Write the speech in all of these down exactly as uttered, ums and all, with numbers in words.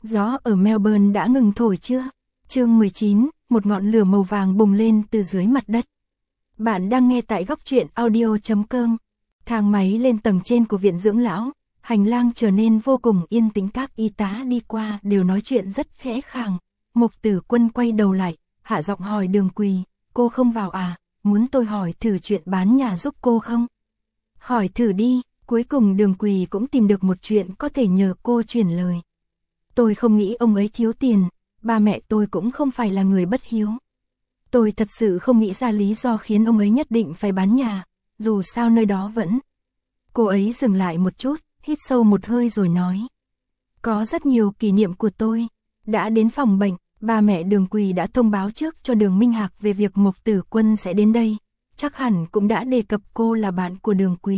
Gió ở Melbourne đã ngừng thổi chưa? Chương mười chín, một ngọn lửa màu vàng bùng lên từ dưới mặt đất. Bạn đang nghe tại góc truyện audio chấm com. Thang máy lên tầng trên của viện dưỡng lão, hành lang trở nên vô cùng yên tĩnh, các y tá đi qua đều nói chuyện rất khẽ khàng. Mục Tử Quân quay đầu lại, hạ giọng hỏi Đường Quỳ, cô không vào à, muốn tôi hỏi thử chuyện bán nhà giúp cô không? Hỏi thử đi, cuối cùng Đường Quỳ cũng tìm được một chuyện có thể nhờ cô truyền lời. Tôi không nghĩ ông ấy thiếu tiền, ba mẹ tôi cũng không phải là người bất hiếu. Tôi thật sự không nghĩ ra lý do khiến ông ấy nhất định phải bán nhà, dù sao nơi đó vẫn. Cô ấy dừng lại một chút, hít sâu một hơi rồi nói. Có rất nhiều kỷ niệm của tôi. Đã đến phòng bệnh, ba mẹ Đường Quỳ đã thông báo trước cho Đường Minh Hạc về việc Mục Tử Quân sẽ đến đây. Chắc hẳn cũng đã đề cập cô là bạn của Đường Quỳ.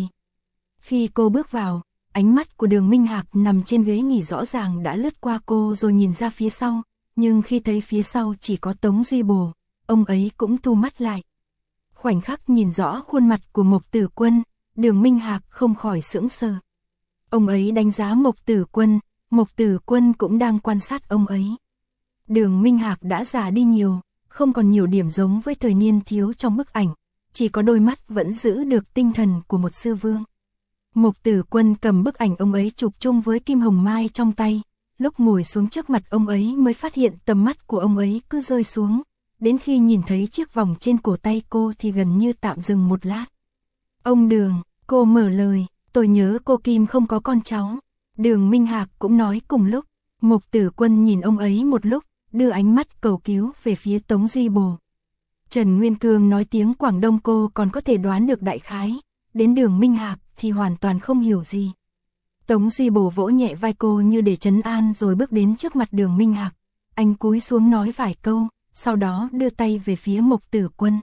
Khi cô bước vào, ánh mắt của Đường Minh Hạc nằm trên ghế nghỉ rõ ràng đã lướt qua cô rồi nhìn ra phía sau. Nhưng khi thấy phía sau chỉ có Tống Duy Bồ, ông ấy cũng thu mắt lại. Khoảnh khắc nhìn rõ khuôn mặt của Mục Tử Quân, Đường Minh Hạc không khỏi sững sờ. Ông ấy đánh giá Mục Tử Quân, Mục Tử Quân cũng đang quan sát ông ấy. Đường Minh Hạc đã già đi nhiều, không còn nhiều điểm giống với thời niên thiếu trong bức ảnh, chỉ có đôi mắt vẫn giữ được tinh thần của một sư vương. Mục Tử Quân cầm bức ảnh ông ấy chụp chung với Kim Hồng Mai trong tay, lúc ngồi xuống trước mặt ông ấy mới phát hiện tầm mắt của ông ấy cứ rơi xuống, đến khi nhìn thấy chiếc vòng trên cổ tay cô thì gần như tạm dừng một lát. Ông Đường, cô mở lời, tôi nhớ cô Kim không có con cháu. Đường Minh Hạc cũng nói cùng lúc. Mục Tử Quân nhìn ông ấy một lúc, đưa ánh mắt cầu cứu về phía Tống Duy Bồ. Trần Nguyên Cương nói tiếng Quảng Đông cô còn có thể đoán được đại khái, đến Đường Minh Hạc thì hoàn toàn không hiểu gì. Tống Duy Bồ vỗ nhẹ vai cô như để trấn an rồi bước đến trước mặt Đường Minh Hạc. Anh cúi xuống nói vài câu, sau đó đưa tay về phía Mục Tử Quân.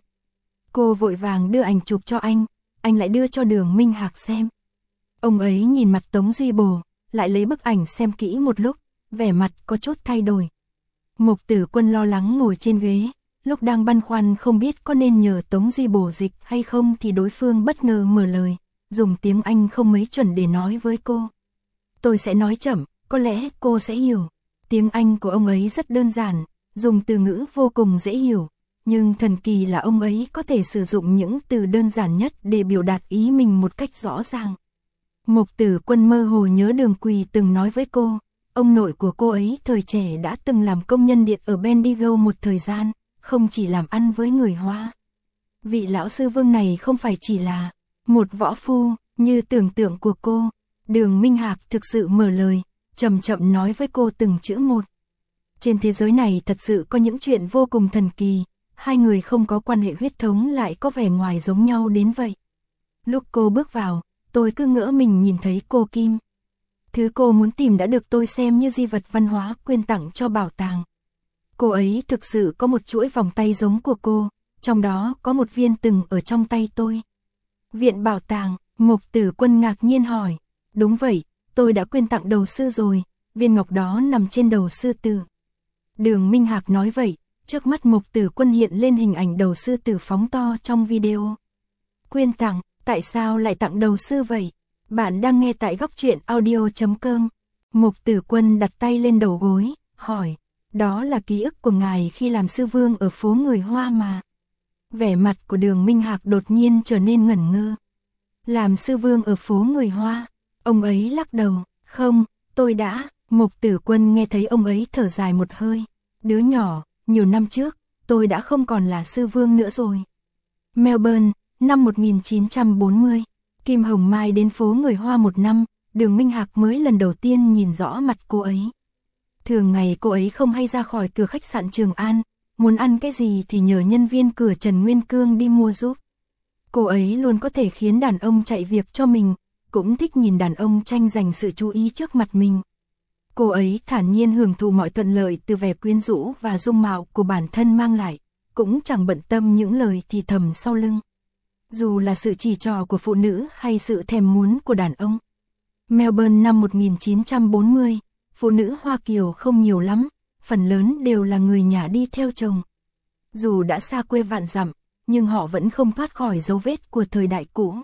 Cô vội vàng đưa ảnh chụp cho anh, anh lại đưa cho Đường Minh Hạc xem. Ông ấy nhìn mặt Tống Duy Bồ, lại lấy bức ảnh xem kỹ một lúc, vẻ mặt có chút thay đổi. Mục Tử Quân lo lắng ngồi trên ghế, lúc đang băn khoăn không biết có nên nhờ Tống Duy Bồ dịch hay không thì đối phương bất ngờ mở lời, dùng tiếng Anh không mấy chuẩn để nói với cô. Tôi sẽ nói chậm, có lẽ cô sẽ hiểu. Tiếng Anh của ông ấy rất đơn giản, dùng từ ngữ vô cùng dễ hiểu, nhưng thần kỳ là ông ấy có thể sử dụng những từ đơn giản nhất để biểu đạt ý mình một cách rõ ràng. Mục Tử Quân mơ hồ nhớ Đường Quỳ từng nói với cô, ông nội của cô ấy thời trẻ đã từng làm công nhân điện ở Bendigo một thời gian, không chỉ làm ăn với người Hoa. Vị lão sư vương này không phải chỉ là một võ phu, như tưởng tượng của cô. Đường Minh Hạc thực sự mở lời, chậm chậm nói với cô từng chữ một. Trên thế giới này thật sự có những chuyện vô cùng thần kỳ, hai người không có quan hệ huyết thống lại có vẻ ngoài giống nhau đến vậy. Lúc cô bước vào, tôi cứ ngỡ mình nhìn thấy cô Kim. Thứ cô muốn tìm đã được tôi xem như di vật văn hóa quyên tặng cho bảo tàng. Cô ấy thực sự có một chuỗi vòng tay giống của cô, trong đó có một viên từng ở trong tay tôi. Viện bảo tàng, Mục Tử Quân ngạc nhiên hỏi. Đúng vậy, tôi đã quyên tặng đầu sư rồi, viên ngọc đó nằm trên đầu sư tử. Đường Minh Hạc nói vậy, trước mắt Mục Tử Quân hiện lên hình ảnh đầu sư tử phóng to trong video. Quyên tặng, tại sao lại tặng đầu sư vậy? Bạn đang nghe tại góc truyện audio chấm com. Mục Tử Quân đặt tay lên đầu gối, hỏi, đó là ký ức của ngài khi làm sư vương ở phố người Hoa mà. Vẻ mặt của Đường Minh Hạc đột nhiên trở nên ngẩn ngơ. Làm sư vương ở phố người Hoa, ông ấy lắc đầu, không, tôi đã. Mục Tử Quân nghe thấy ông ấy thở dài một hơi. Đứa nhỏ, nhiều năm trước, tôi đã không còn là sư vương nữa rồi. Melbourne, năm một nghìn chín trăm bốn mươi, Kim Hồng Mai đến phố người Hoa một năm, Đường Minh Hạc mới lần đầu tiên nhìn rõ mặt cô ấy. Thường ngày cô ấy không hay ra khỏi cửa khách sạn Trường An, muốn ăn cái gì thì nhờ nhân viên cửa Trần Nguyên Cương đi mua giúp. Cô ấy luôn có thể khiến đàn ông chạy việc cho mình, cũng thích nhìn đàn ông tranh giành sự chú ý trước mặt mình. Cô ấy thản nhiên hưởng thụ mọi thuận lợi từ vẻ quyến rũ và dung mạo của bản thân mang lại, cũng chẳng bận tâm những lời thì thầm sau lưng. Dù là sự chỉ trỏ của phụ nữ hay sự thèm muốn của đàn ông. Melbourne năm một nghìn chín trăm bốn mươi, phụ nữ Hoa Kiều không nhiều lắm, phần lớn đều là người nhà đi theo chồng. Dù đã xa quê vạn dặm, nhưng họ vẫn không thoát khỏi dấu vết của thời đại cũ.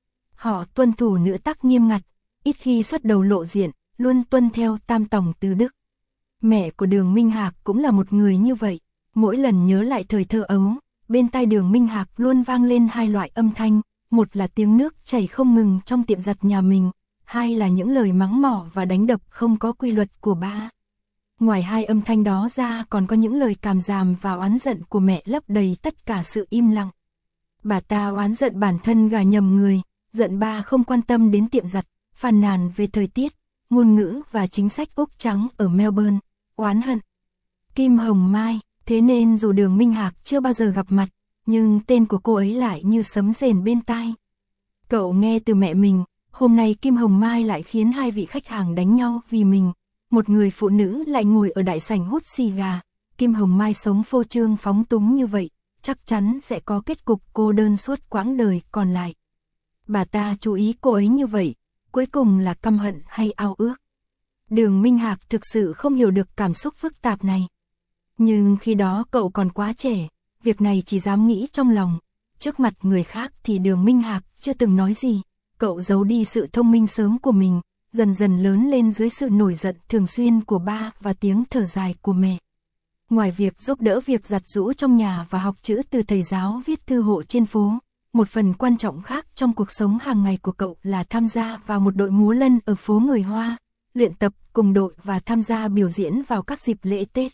Họ tuân thủ nữ tắc nghiêm ngặt, ít khi xuất đầu lộ diện, luôn tuân theo tam tòng tứ đức. Mẹ của Đường Minh Hạc cũng là một người như vậy. Mỗi lần nhớ lại thời thơ ấu, bên tai Đường Minh Hạc luôn vang lên hai loại âm thanh, một là tiếng nước chảy không ngừng trong tiệm giặt nhà mình, hai là những lời mắng mỏ và đánh đập không có quy luật của ba. Ngoài hai âm thanh đó ra còn có những lời càm ràm và oán giận của mẹ lấp đầy tất cả sự im lặng. Bà ta oán giận bản thân gả nhầm người, giận ba không quan tâm đến tiệm giặt, phàn nàn về thời tiết, ngôn ngữ và chính sách Úc trắng ở Melbourne, oán hận Kim Hồng Mai. Thế nên dù Đường Minh Hạc chưa bao giờ gặp mặt, nhưng tên của cô ấy lại như sấm rền bên tai. Cậu nghe từ mẹ mình, hôm nay Kim Hồng Mai lại khiến hai vị khách hàng đánh nhau vì mình. Một người phụ nữ lại ngồi ở đại sảnh hút xì gà. Kim Hồng Mai sống phô trương phóng túng như vậy, chắc chắn sẽ có kết cục cô đơn suốt quãng đời còn lại. Bà ta chú ý cô ấy như vậy, cuối cùng là căm hận hay ao ước. Đường Minh Hạc thực sự không hiểu được cảm xúc phức tạp này. Nhưng khi đó cậu còn quá trẻ, việc này chỉ dám nghĩ trong lòng. Trước mặt người khác thì Đường Minh Hạc chưa từng nói gì. Cậu giấu đi sự thông minh sớm của mình, dần dần lớn lên dưới sự nổi giận thường xuyên của ba và tiếng thở dài của mẹ. Ngoài việc giúp đỡ việc giặt giũ trong nhà và học chữ từ thầy giáo viết thư hộ trên phố, một phần quan trọng khác trong cuộc sống hàng ngày của cậu là tham gia vào một đội múa lân ở phố người Hoa, luyện tập cùng đội và tham gia biểu diễn vào các dịp lễ Tết.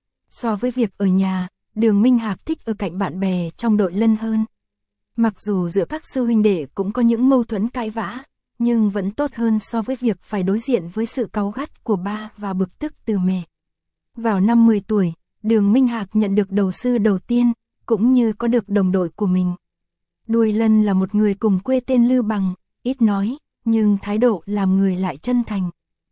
So với việc ở nhà, Đường Minh Hạc thích ở cạnh bạn bè trong đội lân hơn. Mặc dù giữa các sư huynh đệ cũng có những mâu thuẫn cãi vã, nhưng vẫn tốt hơn so với việc phải đối diện với sự cáu gắt của ba và bực tức từ mẹ. Vào năm mười tuổi, Đường Minh Hạc nhận được đầu sư đầu tiên, cũng như có được đồng đội của mình. Đuôi lân là một người cùng quê tên Lưu Bằng, ít nói, nhưng thái độ làm người lại chân thành.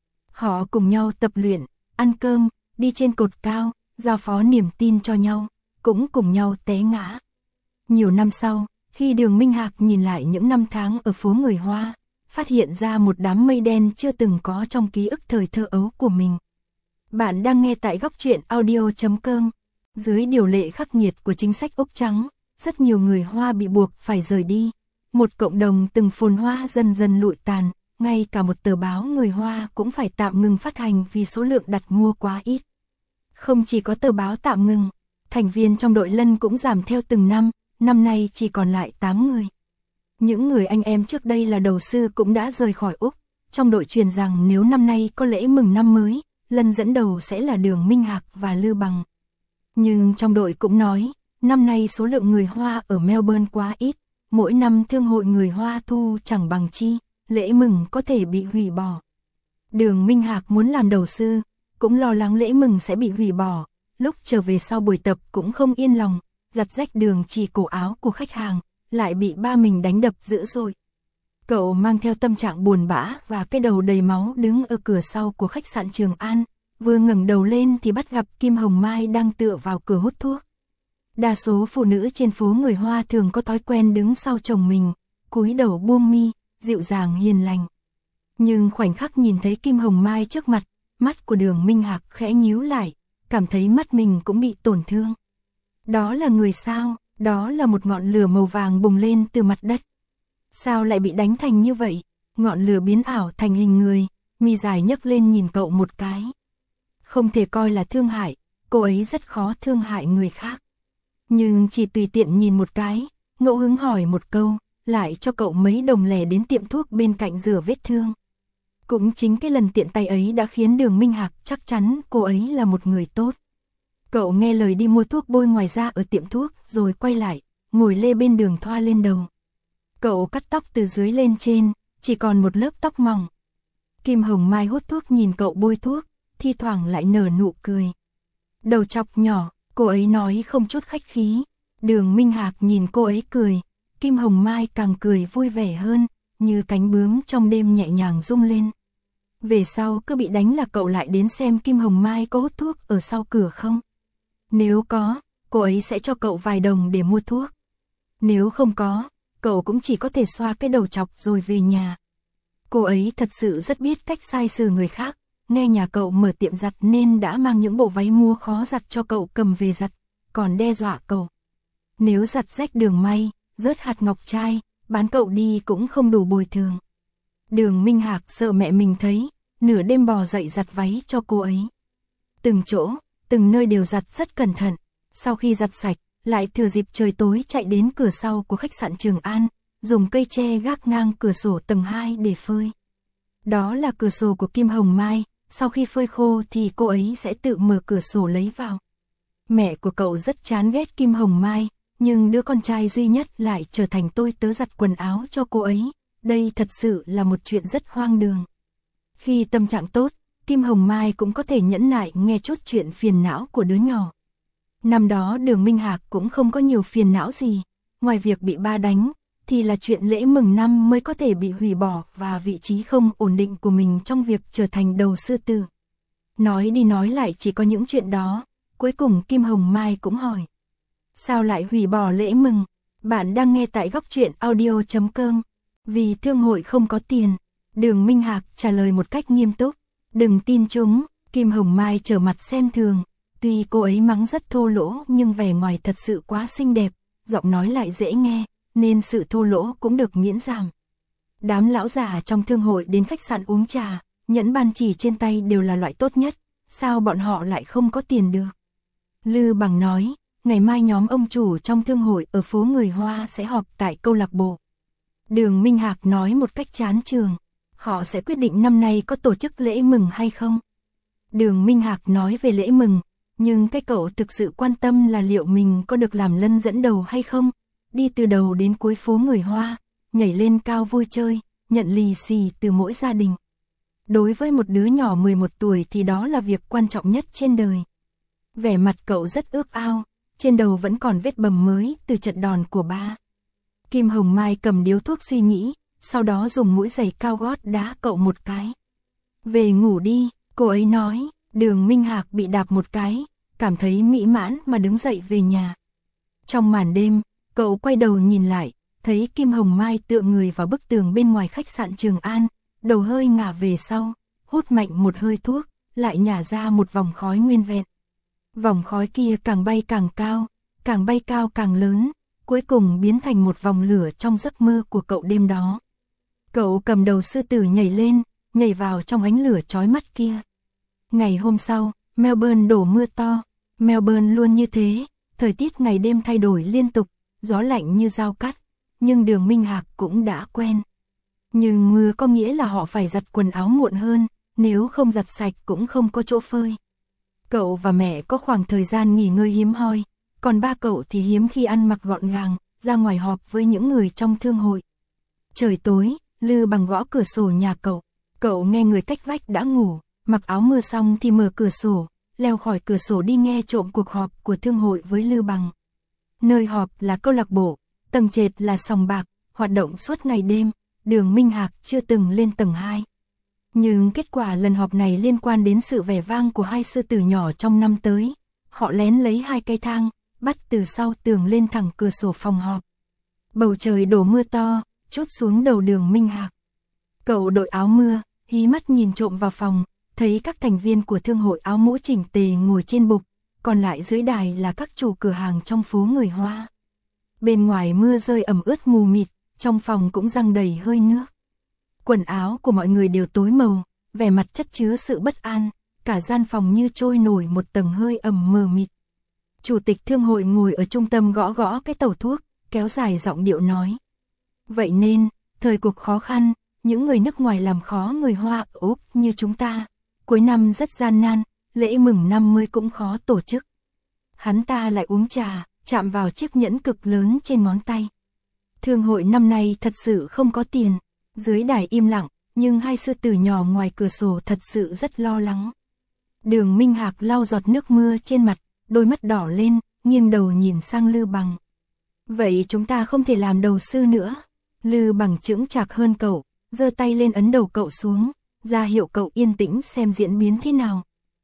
Họ cùng nhau tập luyện, ăn cơm, đi trên cột cao, giao phó niềm tin cho nhau, cũng cùng nhau té ngã. Nhiều năm sau, khi Đường Minh Hạc nhìn lại những năm tháng ở phố người Hoa, phát hiện ra một đám mây đen chưa từng có trong ký ức thời thơ ấu của mình. Bạn đang nghe tại góc truyện audio chấm com. Dưới điều lệ khắc nghiệt của chính sách Úc trắng, rất nhiều người Hoa bị buộc phải rời đi. Một cộng đồng từng phồn hoa dần dần lụi tàn, ngay cả một tờ báo người Hoa cũng phải tạm ngừng phát hành vì số lượng đặt mua quá ít. Không chỉ có tờ báo tạm ngừng, thành viên trong đội lân cũng giảm theo từng năm, năm nay chỉ còn lại tám người. Những người anh em trước đây là đầu sư cũng đã rời khỏi Úc, trong đội truyền rằng nếu năm nay có lễ mừng năm mới, lân dẫn đầu sẽ là Đường Minh Hạc và Lưu Bằng. Nhưng trong đội cũng nói, năm nay số lượng người Hoa ở Melbourne quá ít, mỗi năm thương hội người Hoa thu chẳng bằng chi, lễ mừng có thể bị hủy bỏ. Đường Minh Hạc muốn làm đầu sư, cũng lo lắng lễ mừng sẽ bị hủy bỏ, lúc trở về sau buổi tập cũng không yên lòng, giặt rách đường chỉ cổ áo của khách hàng, lại bị ba mình đánh đập dữ dội. Cậu mang theo tâm trạng buồn bã và cái đầu đầy máu đứng ở cửa sau của khách sạn Trường An, vừa ngẩng đầu lên thì bắt gặp Kim Hồng Mai đang tựa vào cửa hút thuốc. Đa số phụ nữ trên phố người Hoa thường có thói quen đứng sau chồng mình, cúi đầu buông mi, dịu dàng hiền lành. Nhưng khoảnh khắc nhìn thấy Kim Hồng Mai trước mặt, mắt của Đường Minh Hạc khẽ nhíu lại, cảm thấy mắt mình cũng bị tổn thương. Đó là người sao? Đó là một ngọn lửa màu vàng bùng lên từ mặt đất. Sao lại bị đánh thành như vậy? Ngọn lửa biến ảo thành hình người, mi dài nhấc lên nhìn cậu một cái. Không thể coi là thương hại, cô ấy rất khó thương hại người khác. Nhưng chỉ tùy tiện nhìn một cái, ngẫu hứng hỏi một câu, lại cho cậu mấy đồng lẻ đến tiệm thuốc bên cạnh rửa vết thương. Cũng chính cái lần tiện tay ấy đã khiến Đường Minh Hạc chắc chắn cô ấy là một người tốt. Cậu nghe lời đi mua thuốc bôi ngoài da ở tiệm thuốc rồi quay lại, ngồi lê bên đường thoa lên đầu. Cậu cắt tóc từ dưới lên trên, chỉ còn một lớp tóc mỏng. Kim Hồng Mai hút thuốc nhìn cậu bôi thuốc, thi thoảng lại nở nụ cười. Đầu chọc nhỏ, cô ấy nói không chút khách khí. Đường Minh Hạc nhìn cô ấy cười, Kim Hồng Mai càng cười vui vẻ hơn, như cánh bướm trong đêm nhẹ nhàng rung lên. Về sau cứ bị đánh là cậu lại đến xem Kim Hồng Mai có hút thuốc ở sau cửa không. Nếu có, cô ấy sẽ cho cậu vài đồng để mua thuốc. Nếu không có, cậu cũng chỉ có thể xoa cái đầu chọc rồi về nhà. Cô ấy thật sự rất biết cách sai xử người khác, nghe nhà cậu mở tiệm giặt nên đã mang những bộ váy mua khó giặt cho cậu cầm về giặt, còn đe dọa cậu. Nếu giặt rách đường may, rớt hạt ngọc trai, bán cậu đi cũng không đủ bồi thường. Đường Minh Hạc sợ mẹ mình thấy, nửa đêm bò dậy giặt váy cho cô ấy. từng chỗ, từng nơi đều giặt rất cẩn thận. Sau khi giặt sạch, lại thừa dịp trời tối chạy đến cửa sau của khách sạn Trường An, dùng cây tre gác ngang cửa sổ tầng hai để phơi. Đó là cửa sổ của Kim Hồng Mai, sau khi phơi khô thì cô ấy sẽ tự mở cửa sổ lấy vào. Mẹ của cậu rất chán ghét Kim Hồng Mai, nhưng đứa con trai duy nhất lại trở thành tôi tớ giặt quần áo cho cô ấy. Đây thật sự là một chuyện rất hoang đường. Khi tâm trạng tốt, Kim Hồng Mai cũng có thể nhẫn nại nghe chút chuyện phiền não của đứa nhỏ. Năm đó Đường Minh Hạc cũng không có nhiều phiền não gì, ngoài việc bị ba đánh, thì là chuyện lễ mừng năm mới có thể bị hủy bỏ và vị trí không ổn định của mình trong việc trở thành đầu sư tử. Nói đi nói lại chỉ có những chuyện đó, cuối cùng Kim Hồng Mai cũng hỏi. Sao lại hủy bỏ lễ mừng? Bạn đang nghe tại góc truyện audio chấm com. Vì thương hội không có tiền. Đường Minh Hạc trả lời một cách nghiêm túc. Đừng tin chúng. Kim Hồng Mai trở mặt xem thường. Tuy cô ấy mắng rất thô lỗ nhưng vẻ ngoài thật sự quá xinh đẹp, giọng nói lại dễ nghe, nên sự thô lỗ cũng được miễn giảm. Đám lão già trong thương hội đến khách sạn uống trà, nhẫn ban chỉ trên tay đều là loại tốt nhất, sao bọn họ lại không có tiền được? Lư Bằng nói, ngày mai nhóm ông chủ trong thương hội ở phố người Hoa sẽ họp tại câu lạc bộ. Đường Minh Hạc nói một cách chán chường, họ sẽ quyết định năm nay có tổ chức lễ mừng hay không. Đường Minh Hạc nói về lễ mừng, nhưng cái cậu thực sự quan tâm là liệu mình có được làm lân dẫn đầu hay không, đi từ đầu đến cuối phố người Hoa, nhảy lên cao vui chơi, nhận lì xì từ mỗi gia đình. Đối với một đứa nhỏ mười một tuổi thì đó là việc quan trọng nhất trên đời. Vẻ mặt cậu rất ước ao, trên đầu vẫn còn vết bầm mới từ trận đòn của ba. Kim Hồng Mai cầm điếu thuốc suy nghĩ, sau đó dùng mũi giày cao gót đá cậu một cái. Về ngủ đi, cô ấy nói. Đường Minh Hạc bị đạp một cái, cảm thấy mỹ mãn mà đứng dậy về nhà. Trong màn đêm, cậu quay đầu nhìn lại, thấy Kim Hồng Mai tựa người vào bức tường bên ngoài khách sạn Trường An, đầu hơi ngả về sau, hút mạnh một hơi thuốc, lại nhả ra một vòng khói nguyên vẹn. Vòng khói kia càng bay càng cao, càng bay cao càng lớn, cuối cùng biến thành một vòng lửa trong giấc mơ của cậu đêm đó. Cậu cầm đầu sư tử nhảy lên, nhảy vào trong ánh lửa chói mắt kia. Ngày hôm sau, Melbourne đổ mưa to. Melbourne luôn như thế, thời tiết ngày đêm thay đổi liên tục, gió lạnh như dao cắt, nhưng Đường Minh Hạc cũng đã quen. Nhưng mưa có nghĩa là họ phải giặt quần áo muộn hơn, nếu không giặt sạch cũng không có chỗ phơi. Cậu và mẹ có khoảng thời gian nghỉ ngơi hiếm hoi, còn ba cậu thì hiếm khi ăn mặc gọn gàng, ra ngoài họp với những người trong thương hội. Trời tối, Lư Bằng gõ cửa sổ nhà cậu, cậu nghe người cách vách đã ngủ. Mặc áo mưa xong thì mở cửa sổ, leo khỏi cửa sổ đi nghe trộm cuộc họp của thương hội với Lư Bằng. Nơi họp là câu lạc bộ, tầng trệt là sòng bạc, hoạt động suốt ngày đêm, Đường Minh Hạc chưa từng lên tầng hai. Nhưng kết quả lần họp này liên quan đến sự vẻ vang của hai sư tử nhỏ trong năm tới. Họ lén lấy hai cây thang, bắt từ sau tường lên thẳng cửa sổ phòng họp. Bầu trời đổ mưa to, trút xuống đầu Đường Minh Hạc. Cậu đội áo mưa, hí mắt nhìn trộm vào phòng. Thấy các thành viên của thương hội áo mũ chỉnh tề ngồi trên bục, còn lại dưới đài là các chủ cửa hàng trong phố người Hoa. Bên ngoài mưa rơi ẩm ướt mù mịt, trong phòng cũng giăng đầy hơi nước. Quần áo của mọi người đều tối màu, vẻ mặt chất chứa sự bất an, cả gian phòng như trôi nổi một tầng hơi ẩm mờ mịt. Chủ tịch thương hội ngồi ở trung tâm gõ gõ cái tẩu thuốc, kéo dài giọng điệu nói. Vậy nên, thời cuộc khó khăn, những người nước ngoài làm khó người Hoa ở Úc như chúng ta. Cuối năm rất gian nan, lễ mừng năm mới cũng khó tổ chức. Hắn ta lại uống trà, chạm vào chiếc nhẫn cực lớn trên ngón tay. Thương hội năm nay thật sự không có tiền. Dưới đài im lặng, nhưng hai sư tử nhỏ ngoài cửa sổ thật sự rất lo lắng. Đường Minh Hạc lau giọt nước mưa trên mặt, đôi mắt đỏ lên, nghiêng đầu nhìn sang Lư Bằng. Vậy chúng ta không thể làm đầu sư nữa. Lư Bằng chững chạc hơn cậu, giơ tay lên ấn đầu cậu xuống, ra hiệu cậu yên tĩnh xem diễn biến thế nào.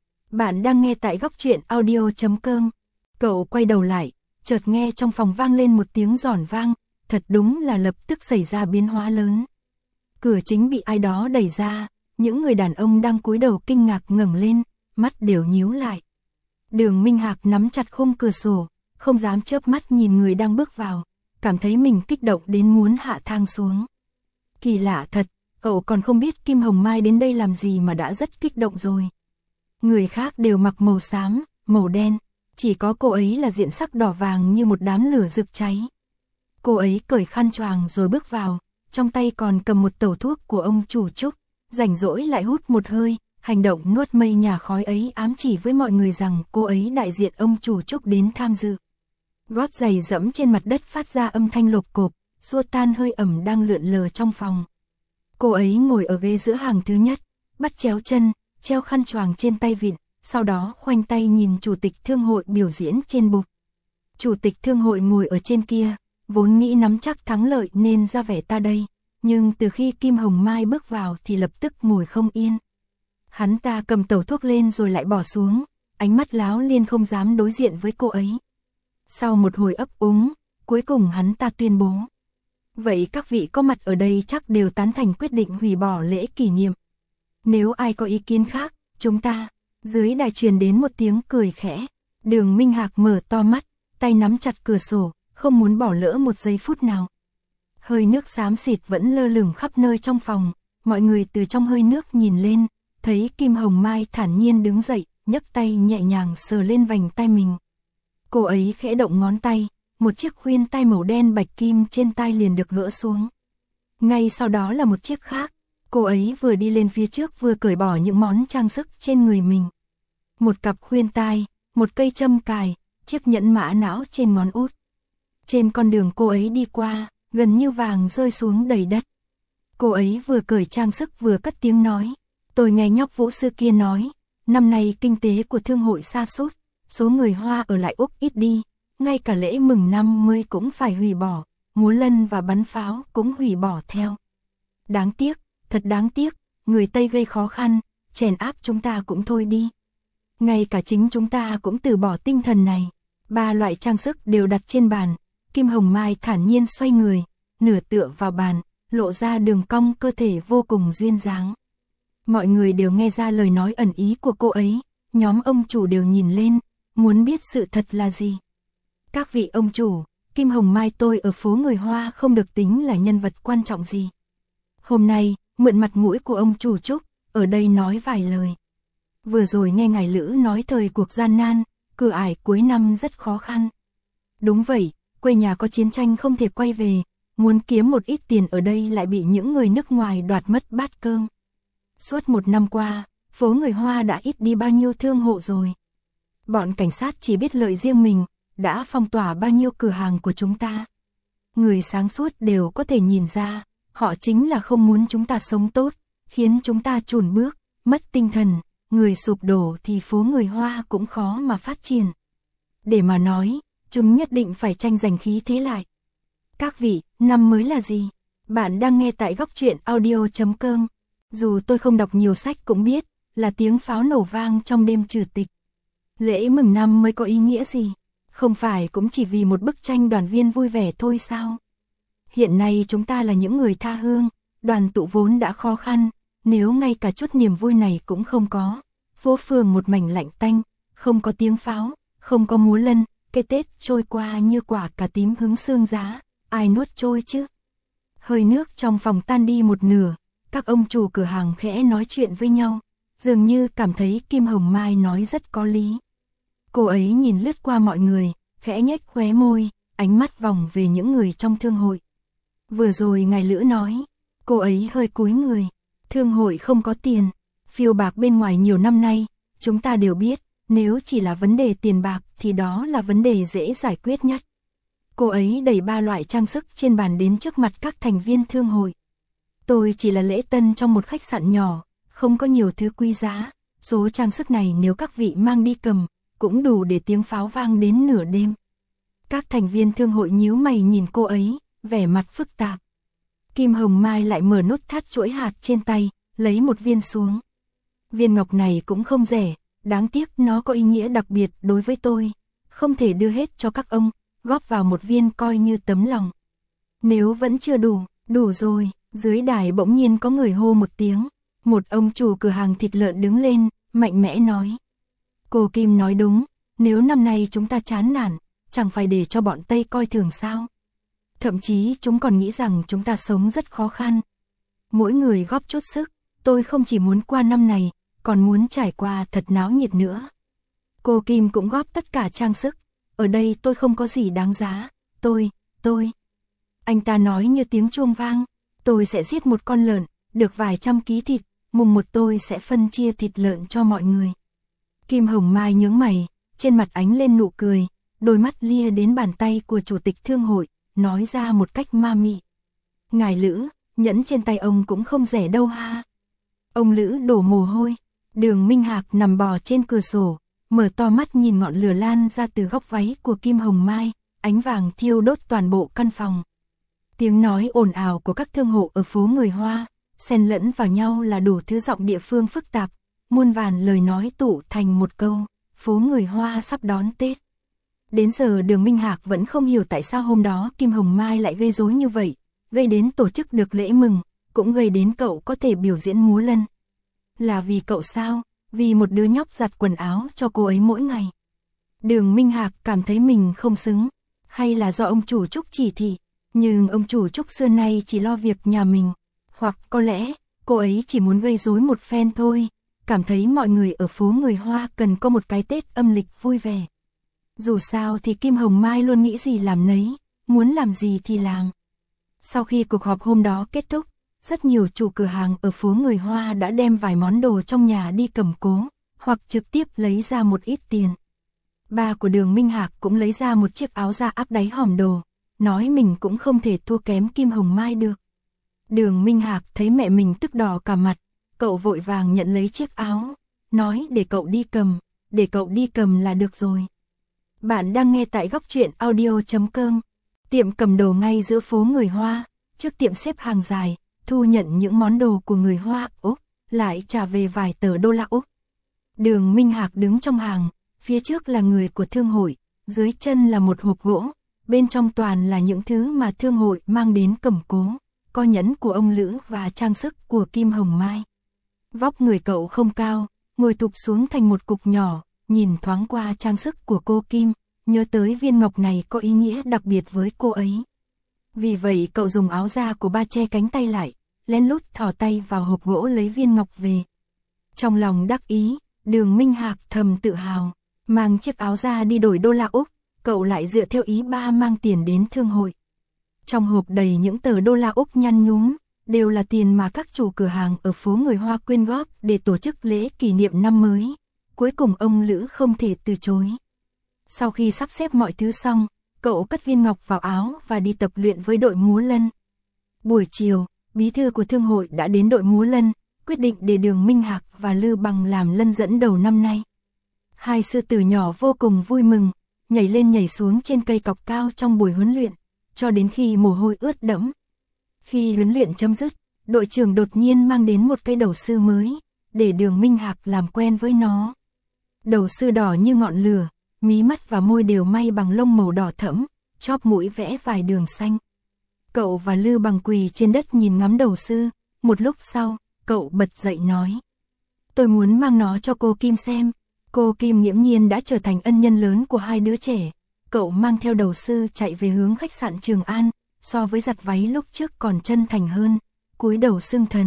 Bạn đang nghe tại góc truyện audio chấm com. Cậu quay đầu lại, chợt nghe trong phòng vang lên một tiếng giòn vang, thật đúng là lập tức xảy ra biến hóa lớn. Cửa chính bị ai đó đẩy ra, những người đàn ông đang cúi đầu kinh ngạc ngẩng lên, mắt đều nhíu lại. Đường Minh Hạc nắm chặt khung cửa sổ, không dám chớp mắt nhìn người đang bước vào, cảm thấy mình kích động đến muốn hạ thang xuống. Kỳ lạ thật, cậu còn không biết Kim Hồng Mai đến đây làm gì mà đã rất kích động rồi. Người khác đều mặc màu xám, màu đen, chỉ có cô ấy là diện sắc đỏ vàng như một đám lửa rực cháy. Cô ấy cởi khăn choàng rồi bước vào, trong tay còn cầm một tẩu thuốc của ông chủ Trúc, rảnh rỗi lại hút một hơi, hành động nuốt mây nhà khói ấy ám chỉ với mọi người rằng cô ấy đại diện ông chủ Trúc đến tham dự. Gót giày dẫm trên mặt đất phát ra âm thanh lộp cộp, xua tan hơi ẩm đang lượn lờ trong phòng. Cô ấy ngồi ở ghế giữa hàng thứ nhất, bắt chéo chân, treo khăn choàng trên tay vịn, sau đó khoanh tay nhìn chủ tịch thương hội biểu diễn trên bục. Chủ tịch thương hội ngồi ở trên kia, vốn nghĩ nắm chắc thắng lợi nên ra vẻ ta đây, nhưng từ khi Kim Hồng Mai bước vào thì lập tức ngồi không yên. Hắn ta cầm tẩu thuốc lên rồi lại bỏ xuống, ánh mắt láo liên không dám đối diện với cô ấy. Sau một hồi ấp úng, cuối cùng hắn ta tuyên bố. Vậy các vị có mặt ở đây chắc đều tán thành quyết định hủy bỏ lễ kỷ niệm. Nếu ai có ý kiến khác, chúng ta, dưới đài truyền đến một tiếng cười khẽ. Đường Minh Hạc mở to mắt, tay nắm chặt cửa sổ, không muốn bỏ lỡ một giây phút nào. Hơi nước xám xịt vẫn lơ lửng khắp nơi trong phòng, mọi người từ trong hơi nước nhìn lên, thấy Kim Hồng Mai thản nhiên đứng dậy, nhấc tay nhẹ nhàng sờ lên vành tay mình. Cô ấy khẽ động ngón tay, một chiếc khuyên tai màu đen bạch kim trên tai liền được gỡ xuống. Ngay sau đó là một chiếc khác, cô ấy vừa đi lên phía trước vừa cởi bỏ những món trang sức trên người mình. Một cặp khuyên tai, một cây châm cài, chiếc nhẫn mã não trên ngón út. Trên con đường cô ấy đi qua, gần như vàng rơi xuống đầy đất. Cô ấy vừa cởi trang sức vừa cất tiếng nói. Tôi nghe nhóc Vũ sư kia nói, năm nay kinh tế của thương hội sa sút, số người Hoa ở lại Úc ít đi, ngay cả lễ mừng năm mới cũng phải hủy bỏ, múa lân và bắn pháo cũng hủy bỏ theo. Đáng tiếc, thật đáng tiếc, người Tây gây khó khăn, chèn áp chúng ta cũng thôi đi. Ngay cả chính chúng ta cũng từ bỏ tinh thần này. Ba loại trang sức đều đặt trên bàn, Kim Hồng Mai thản nhiên xoay người, nửa tựa vào bàn, lộ ra đường cong cơ thể vô cùng duyên dáng. Mọi người đều nghe ra lời nói ẩn ý của cô ấy, nhóm ông chủ đều nhìn lên, muốn biết sự thật là gì. Các vị ông chủ, Kim Hồng Mai tôi ở phố người Hoa không được tính là nhân vật quan trọng gì. Hôm nay, mượn mặt mũi của ông chủ Trúc, ở đây nói vài lời. Vừa rồi nghe ngài Lữ nói thời cuộc gian nan, cửa ải cuối năm rất khó khăn. Đúng vậy, quê nhà có chiến tranh không thể quay về, muốn kiếm một ít tiền ở đây lại bị những người nước ngoài đoạt mất bát cơm. Suốt một năm qua, phố người Hoa đã ít đi bao nhiêu thương hộ rồi. Bọn cảnh sát chỉ biết lợi riêng mình, đã phong tỏa bao nhiêu cửa hàng của chúng ta. Người sáng suốt đều có thể nhìn ra, họ chính là không muốn chúng ta sống tốt, khiến chúng ta chùn bước, mất tinh thần, người sụp đổ thì phố người Hoa cũng khó mà phát triển. Để mà nói, chúng nhất định phải tranh giành khí thế lại. Các vị, năm mới là gì? Bạn đang nghe tại góc truyện audio chấm com. Dù tôi không đọc nhiều sách cũng biết, là tiếng pháo nổ vang trong đêm trừ tịch. Lễ mừng năm mới có ý nghĩa gì? Không phải cũng chỉ vì một bức tranh đoàn viên vui vẻ thôi sao? Hiện nay chúng ta là những người tha hương, đoàn tụ vốn đã khó khăn, nếu ngay cả chút niềm vui này cũng không có. Phố phường một mảnh lạnh tanh, không có tiếng pháo, không có múa lân, cái Tết trôi qua như quả cà tím hứng xương giá, ai nuốt trôi chứ? Hơi nước trong phòng tan đi một nửa, các ông chủ cửa hàng khẽ nói chuyện với nhau, dường như cảm thấy Kim Hồng Mai nói rất có lý. Cô ấy nhìn lướt qua mọi người, khẽ nhếch khóe môi, ánh mắt vòng về những người trong thương hội. Vừa rồi ngài Lữ nói, cô ấy hơi cúi người, thương hội không có tiền, phiêu bạc bên ngoài nhiều năm nay, chúng ta đều biết, nếu chỉ là vấn đề tiền bạc thì đó là vấn đề dễ giải quyết nhất. Cô ấy đẩy ba loại trang sức trên bàn đến trước mặt các thành viên thương hội. Tôi chỉ là lễ tân trong một khách sạn nhỏ, không có nhiều thứ quý giá, số trang sức này nếu các vị mang đi cầm, cũng đủ để tiếng pháo vang đến nửa đêm. Các thành viên thương hội nhíu mày nhìn cô ấy, vẻ mặt phức tạp. Kim Hồng Mai lại mở nút thắt chuỗi hạt trên tay, lấy một viên xuống. Viên ngọc này cũng không rẻ, đáng tiếc nó có ý nghĩa đặc biệt đối với tôi, không thể đưa hết cho các ông, góp vào một viên coi như tấm lòng. Nếu vẫn chưa đủ, đủ rồi, dưới đài bỗng nhiên có người hô một tiếng, một ông chủ cửa hàng thịt lợn đứng lên, mạnh mẽ nói. Cô Kim nói đúng, nếu năm nay chúng ta chán nản, chẳng phải để cho bọn Tây coi thường sao. Thậm chí chúng còn nghĩ rằng chúng ta sống rất khó khăn. Mỗi người góp chút sức, tôi không chỉ muốn qua năm này, còn muốn trải qua thật náo nhiệt nữa. Cô Kim cũng góp tất cả trang sức, ở đây tôi không có gì đáng giá, tôi, tôi. Anh ta nói như tiếng chuông vang, tôi sẽ giết một con lợn, được vài trăm ký thịt, mùng một tôi sẽ phân chia thịt lợn cho mọi người. Kim Hồng Mai nhướng mày, trên mặt ánh lên nụ cười, đôi mắt lia đến bàn tay của chủ tịch thương hội, nói ra một cách ma mị. Ngài Lữ, nhẫn trên tay ông cũng không rẻ đâu ha. Ông Lữ đổ mồ hôi, Đường Minh Hạc nằm bò trên cửa sổ, mở to mắt nhìn ngọn lửa lan ra từ góc váy của Kim Hồng Mai, ánh vàng thiêu đốt toàn bộ căn phòng. Tiếng nói ồn ào của các thương hộ ở phố người Hoa, xen lẫn vào nhau là đủ thứ giọng địa phương phức tạp, muôn vàn lời nói tụ thành một câu, phố người Hoa sắp đón Tết. Đến giờ Đường Minh Hạc vẫn không hiểu tại sao hôm đó Kim Hồng Mai lại gây rối như vậy, gây đến tổ chức được lễ mừng, cũng gây đến cậu có thể biểu diễn múa lân. Là vì cậu sao? Vì một đứa nhóc giặt quần áo cho cô ấy mỗi ngày. Đường Minh Hạc cảm thấy mình không xứng, hay là do ông chủ Trúc chỉ thị, nhưng ông chủ Trúc xưa nay chỉ lo việc nhà mình, hoặc có lẽ cô ấy chỉ muốn gây rối một phen thôi, cảm thấy mọi người ở phố người Hoa cần có một cái Tết âm lịch vui vẻ. Dù sao thì Kim Hồng Mai luôn nghĩ gì làm nấy, muốn làm gì thì làm. Sau khi cuộc họp hôm đó kết thúc, rất nhiều chủ cửa hàng ở phố người Hoa đã đem vài món đồ trong nhà đi cầm cố, hoặc trực tiếp lấy ra một ít tiền. Ba của Đường Minh Hạc cũng lấy ra một chiếc áo da áp đáy hòm đồ, nói mình cũng không thể thua kém Kim Hồng Mai được. Đường Minh Hạc thấy mẹ mình tức đỏ cả mặt, cậu vội vàng nhận lấy chiếc áo, nói để cậu đi cầm, để cậu đi cầm là được rồi. Bạn đang nghe tại góc truyện audio chấm com, tiệm cầm đồ ngay giữa phố người Hoa, trước tiệm xếp hàng dài, thu nhận những món đồ của người Hoa Úc, lại trả về vài tờ đô la Úc. Đường Minh Hạc đứng trong hàng, phía trước là người của thương hội, dưới chân là một hộp gỗ, bên trong toàn là những thứ mà thương hội mang đến cầm cố, có nhẫn của ông Lữ và trang sức của Kim Hồng Mai. Vóc người cậu không cao, ngồi tụp xuống thành một cục nhỏ, nhìn thoáng qua trang sức của cô Kim, nhớ tới viên ngọc này có ý nghĩa đặc biệt với cô ấy. Vì vậy cậu dùng áo da của ba che cánh tay lại, lén lút thò tay vào hộp gỗ lấy viên ngọc về. Trong lòng đắc ý, Đường Minh Hạc thầm tự hào, mang chiếc áo da đi đổi đô la Úc, cậu lại dựa theo ý ba mang tiền đến thương hội. Trong hộp đầy những tờ đô la Úc nhăn nhúm, đều là tiền mà các chủ cửa hàng ở phố người Hoa quyên góp để tổ chức lễ kỷ niệm năm mới. Cuối cùng ông Lữ không thể từ chối. Sau khi sắp xếp mọi thứ xong, cậu cất viên ngọc vào áo và đi tập luyện với đội múa lân. Buổi chiều, bí thư của thương hội đã đến đội múa lân, quyết định để Đường Minh Hạc và Lư Bằng làm lân dẫn đầu năm nay. Hai sư tử nhỏ vô cùng vui mừng, nhảy lên nhảy xuống trên cây cọc cao trong buổi huấn luyện, cho đến khi mồ hôi ướt đẫm. Khi huấn luyện chấm dứt, đội trưởng đột nhiên mang đến một cây đầu sư mới, để Đường Minh Hạc làm quen với nó. Đầu sư đỏ như ngọn lửa, mí mắt và môi đều may bằng lông màu đỏ thẫm, chóp mũi vẽ vài đường xanh. Cậu và Lư Bằng quỳ trên đất nhìn ngắm đầu sư, một lúc sau, cậu bật dậy nói. Tôi muốn mang nó cho cô Kim xem. Cô Kim nghiễm nhiên đã trở thành ân nhân lớn của hai đứa trẻ. Cậu mang theo đầu sư chạy về hướng khách sạn Trường An, so với giặt váy lúc trước còn chân thành hơn, cúi đầu xưng thần.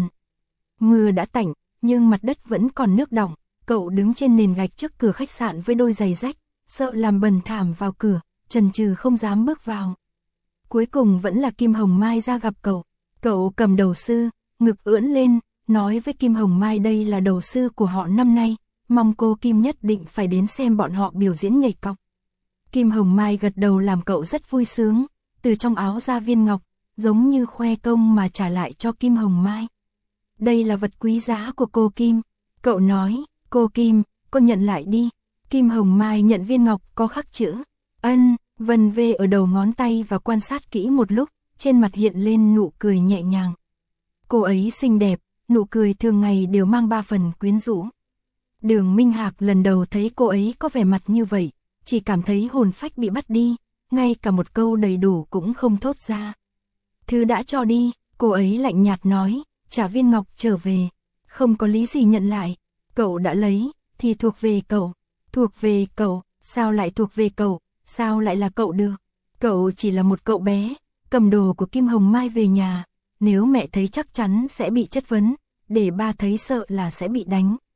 Mưa đã tạnh, nhưng mặt đất vẫn còn nước đọng. Cậu đứng trên nền gạch trước cửa khách sạn với đôi giày rách, sợ làm bẩn thảm vào cửa, chần chừ không dám bước vào. Cuối cùng vẫn là Kim Hồng Mai ra gặp cậu. Cậu cầm đầu sư, ngực ưỡn lên, nói với Kim Hồng Mai đây là đầu sư của họ năm nay, mong cô Kim nhất định phải đến xem bọn họ biểu diễn nhảy cọc. Kim Hồng Mai gật đầu làm cậu rất vui sướng, từ trong áo ra viên ngọc, giống như khoe công mà trả lại cho Kim Hồng Mai. Đây là vật quý giá của cô Kim. Cậu nói, cô Kim, cô nhận lại đi. Kim Hồng Mai nhận viên ngọc có khắc chữ ân, vân vê ở đầu ngón tay và quan sát kỹ một lúc, trên mặt hiện lên nụ cười nhẹ nhàng. Cô ấy xinh đẹp, nụ cười thường ngày đều mang ba phần quyến rũ. Đường Minh Hạc lần đầu thấy cô ấy có vẻ mặt như vậy, chỉ cảm thấy hồn phách bị bắt đi, ngay cả một câu đầy đủ cũng không thốt ra. Thứ đã cho đi, cô ấy lạnh nhạt nói, trả viên ngọc trở về, không có lý gì nhận lại. Cậu đã lấy, thì thuộc về cậu, thuộc về cậu, sao lại thuộc về cậu, sao lại là cậu được. Cậu chỉ là một cậu bé, cầm đồ của Kim Hồng Mai về nhà, nếu mẹ thấy chắc chắn sẽ bị chất vấn, để ba thấy sợ là sẽ bị đánh.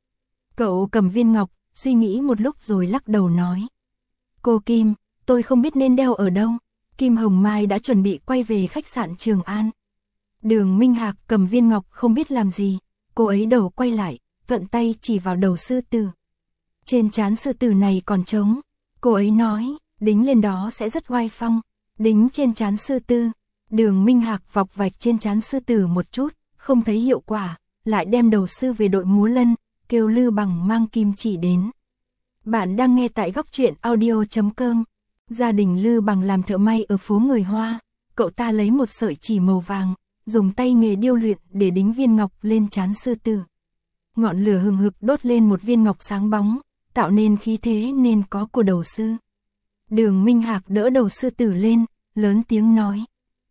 Cậu cầm viên ngọc, suy nghĩ một lúc rồi lắc đầu nói. Cô Kim, tôi không biết nên đeo ở đâu. Kim Hồng Mai đã chuẩn bị quay về khách sạn Trường An. Đường Minh Hạc cầm viên ngọc không biết làm gì, cô ấy đầu quay lại, thuận tay chỉ vào đầu sư tử. Trên trán sư tử này còn trống, cô ấy nói, đính lên đó sẽ rất oai phong. Đính trên trán sư tử. Đường Minh Hạc vọc vạch trên trán sư tử một chút, không thấy hiệu quả, lại đem đầu sư về đội múa lân, kêu Lư Bằng mang kim chỉ đến. Bạn đang nghe tại góc truyện audio chấm com. Gia đình Lư Bằng làm thợ may ở phố Người Hoa, cậu ta lấy một sợi chỉ màu vàng, dùng tay nghề điêu luyện để đính viên ngọc lên trán sư tử. Ngọn lửa hừng hực đốt lên một viên ngọc sáng bóng, tạo nên khí thế nên có của đầu sư. Đường Minh Hạc đỡ đầu sư tử lên, lớn tiếng nói.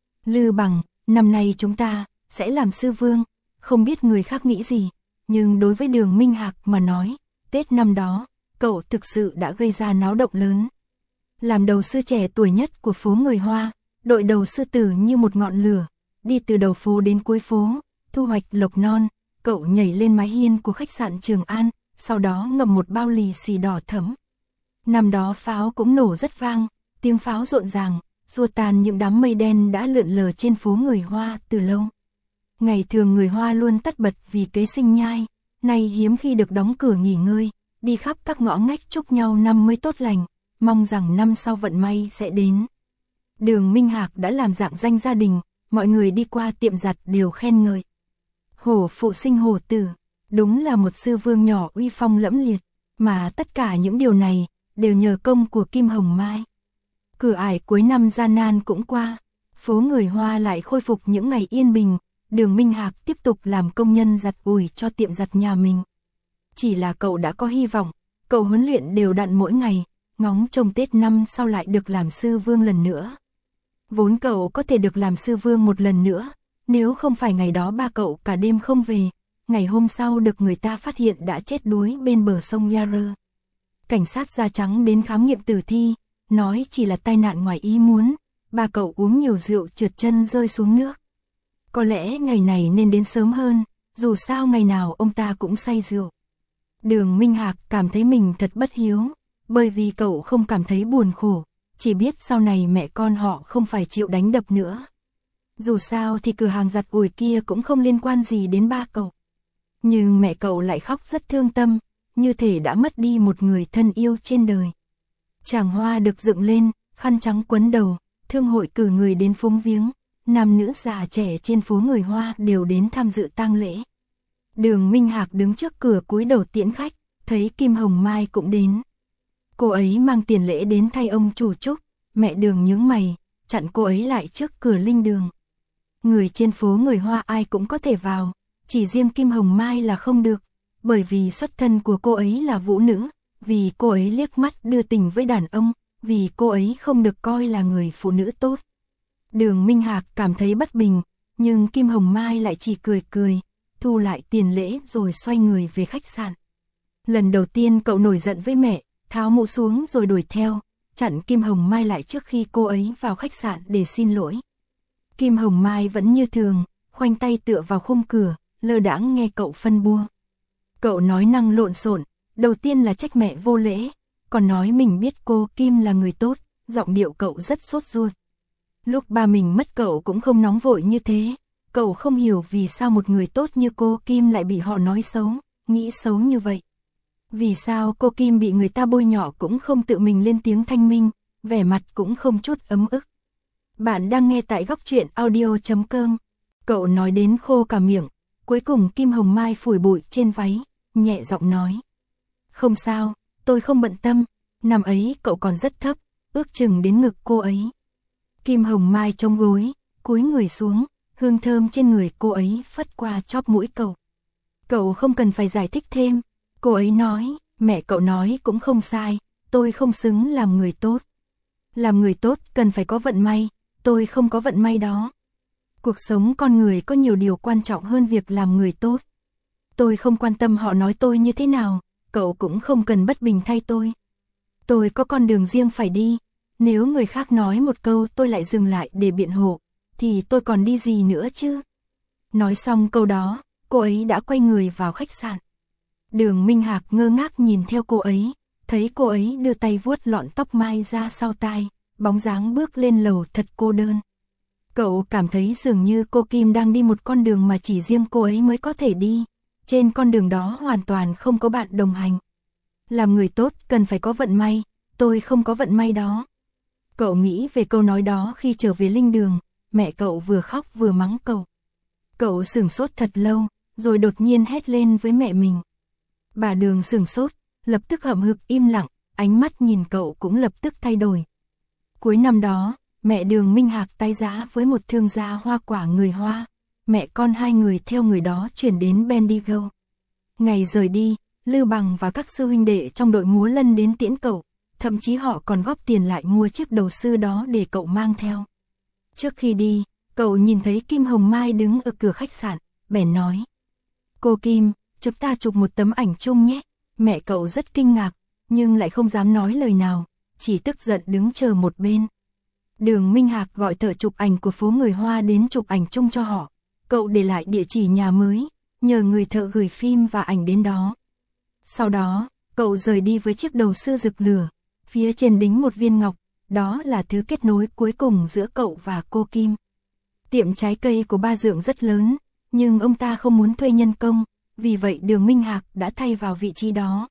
Lư Bằng, năm nay chúng ta sẽ làm sư vương, không biết người khác nghĩ gì, nhưng đối với Đường Minh Hạc mà nói, Tết năm đó, cậu thực sự đã gây ra náo động lớn. Làm đầu sư trẻ tuổi nhất của phố Người Hoa, đội đầu sư tử như một ngọn lửa, đi từ đầu phố đến cuối phố, thu hoạch lộc non, cậu nhảy lên mái hiên của khách sạn Trường An, sau đó ngậm một bao lì xì đỏ thẫm. Năm đó pháo cũng nổ rất vang, tiếng pháo rộn ràng, xua tan những đám mây đen đã lượn lờ trên phố Người Hoa từ lâu. Ngày thường người Hoa luôn tất bật vì kế sinh nhai, nay hiếm khi được đóng cửa nghỉ ngơi, đi khắp các ngõ ngách chúc nhau năm mới tốt lành, mong rằng năm sau vận may sẽ đến. Đường Minh Hạc đã làm rạng danh gia đình, mọi người đi qua tiệm giặt đều khen ngợi. Hổ phụ sinh hổ tử, đúng là một sư vương nhỏ uy phong lẫm liệt, mà tất cả những điều này đều nhờ công của Kim Hồng Mai. Cửa ải cuối năm gian nan cũng qua, phố Người Hoa lại khôi phục những ngày yên bình, Đường Minh Hạc tiếp tục làm công nhân giặt ủi cho tiệm giặt nhà mình. Chỉ là cậu đã có hy vọng, cậu huấn luyện đều đặn mỗi ngày, ngóng trông Tết năm sau lại được làm sư vương lần nữa. Vốn cậu có thể được làm sư vương một lần nữa, nếu không phải ngày đó ba cậu cả đêm không về, ngày hôm sau được người ta phát hiện đã chết đuối bên bờ sông Yarra. Cảnh sát da trắng đến khám nghiệm tử thi, nói chỉ là tai nạn ngoài ý muốn, ba cậu uống nhiều rượu trượt chân rơi xuống nước. Có lẽ ngày này nên đến sớm hơn, dù sao ngày nào ông ta cũng say rượu. Đường Minh Hạc cảm thấy mình thật bất hiếu, bởi vì cậu không cảm thấy buồn khổ, chỉ biết sau này mẹ con họ không phải chịu đánh đập nữa. Dù sao thì cửa hàng giặt ủi kia cũng không liên quan gì đến ba cậu. Nhưng mẹ cậu lại khóc rất thương tâm, như thể đã mất đi một người thân yêu trên đời. Tràng hoa được dựng lên, khăn trắng quấn đầu, thương hội cử người đến phúng viếng, nam nữ già trẻ trên phố Người Hoa đều đến tham dự tang lễ. Đường Minh Hạc đứng trước cửa cúi đầu tiễn khách, thấy Kim Hồng Mai cũng đến. Cô ấy mang tiền lễ đến thay ông chủ chúc, mẹ Đường nhướng mày, chặn cô ấy lại trước cửa linh đường. Người trên phố Người Hoa ai cũng có thể vào, chỉ riêng Kim Hồng Mai là không được, bởi vì xuất thân của cô ấy là vũ nữ, vì cô ấy liếc mắt đưa tình với đàn ông, vì cô ấy không được coi là người phụ nữ tốt. Đường Minh Hạc cảm thấy bất bình, nhưng Kim Hồng Mai lại chỉ cười cười, thu lại tiền lễ rồi xoay người về khách sạn. Lần đầu tiên cậu nổi giận với mẹ, tháo mũ xuống rồi đuổi theo, chặn Kim Hồng Mai lại trước khi cô ấy vào khách sạn để xin lỗi. Kim Hồng Mai vẫn như thường, khoanh tay tựa vào khung cửa, lơ đãng nghe cậu phân bua. Cậu nói năng lộn xộn, đầu tiên là trách mẹ vô lễ, còn nói mình biết cô Kim là người tốt, giọng điệu cậu rất sốt ruột. Lúc ba mình mất cậu cũng không nóng vội như thế, cậu không hiểu vì sao một người tốt như cô Kim lại bị họ nói xấu, nghĩ xấu như vậy. Vì sao cô Kim bị người ta bôi nhọ cũng không tự mình lên tiếng thanh minh, vẻ mặt cũng không chút ấm ức. Bạn đang nghe tại góc truyện audio chấm com. Cậu nói đến khô cả miệng, cuối cùng Kim Hồng Mai phủi bụi trên váy, nhẹ giọng nói. Không sao, tôi không bận tâm, năm ấy cậu còn rất thấp, ước chừng đến ngực cô ấy. Kim Hồng Mai chống gối, cúi người xuống, hương thơm trên người cô ấy phất qua chóp mũi cậu. Cậu không cần phải giải thích thêm, cô ấy nói, mẹ cậu nói cũng không sai, tôi không xứng làm người tốt. Làm người tốt cần phải có vận may, tôi không có vận may đó. Cuộc sống con người có nhiều điều quan trọng hơn việc làm người tốt. Tôi không quan tâm họ nói tôi như thế nào, cậu cũng không cần bất bình thay tôi. Tôi có con đường riêng phải đi, nếu người khác nói một câu tôi lại dừng lại để biện hộ, thì tôi còn đi gì nữa chứ? Nói xong câu đó, cô ấy đã quay người vào khách sạn. Đường Minh Hạc ngơ ngác nhìn theo cô ấy, thấy cô ấy đưa tay vuốt lọn tóc mai ra sau tai, bóng dáng bước lên lầu thật cô đơn. Cậu cảm thấy dường như cô Kim đang đi một con đường mà chỉ riêng cô ấy mới có thể đi. Trên con đường đó hoàn toàn không có bạn đồng hành. Làm người tốt cần phải có vận may, tôi không có vận may đó. Cậu nghĩ về câu nói đó khi trở về linh đường, mẹ cậu vừa khóc vừa mắng cậu. Cậu sửng sốt thật lâu, rồi đột nhiên hét lên với mẹ mình. Bà Đường sửng sốt, lập tức hậm hực im lặng, ánh mắt nhìn cậu cũng lập tức thay đổi. Cuối năm đó, mẹ Đường Minh Hạc tái giá với một thương gia hoa quả người Hoa. Mẹ con hai người theo người đó chuyển đến Bendigo. Ngày rời đi, Lư Bằng và các sư huynh đệ trong đội múa lân đến tiễn cậu, thậm chí họ còn góp tiền lại mua chiếc đầu sư đó để cậu mang theo. Trước khi đi, cậu nhìn thấy Kim Hồng Mai đứng ở cửa khách sạn, bèn nói. Cô Kim, chúng ta chụp một tấm ảnh chung nhé. Mẹ cậu rất kinh ngạc, nhưng lại không dám nói lời nào, chỉ tức giận đứng chờ một bên. Đường Minh Hạc gọi thợ chụp ảnh của phố người Hoa đến chụp ảnh chung cho họ. Cậu để lại địa chỉ nhà mới, nhờ người thợ gửi phim và ảnh đến đó. Sau đó, cậu rời đi với chiếc đầu sư rực lửa, phía trên đính một viên ngọc, đó là thứ kết nối cuối cùng giữa cậu và cô Kim. Tiệm trái cây của ba Dượng rất lớn, nhưng ông ta không muốn thuê nhân công, vì vậy Đường Minh Hạc đã thay vào vị trí đó.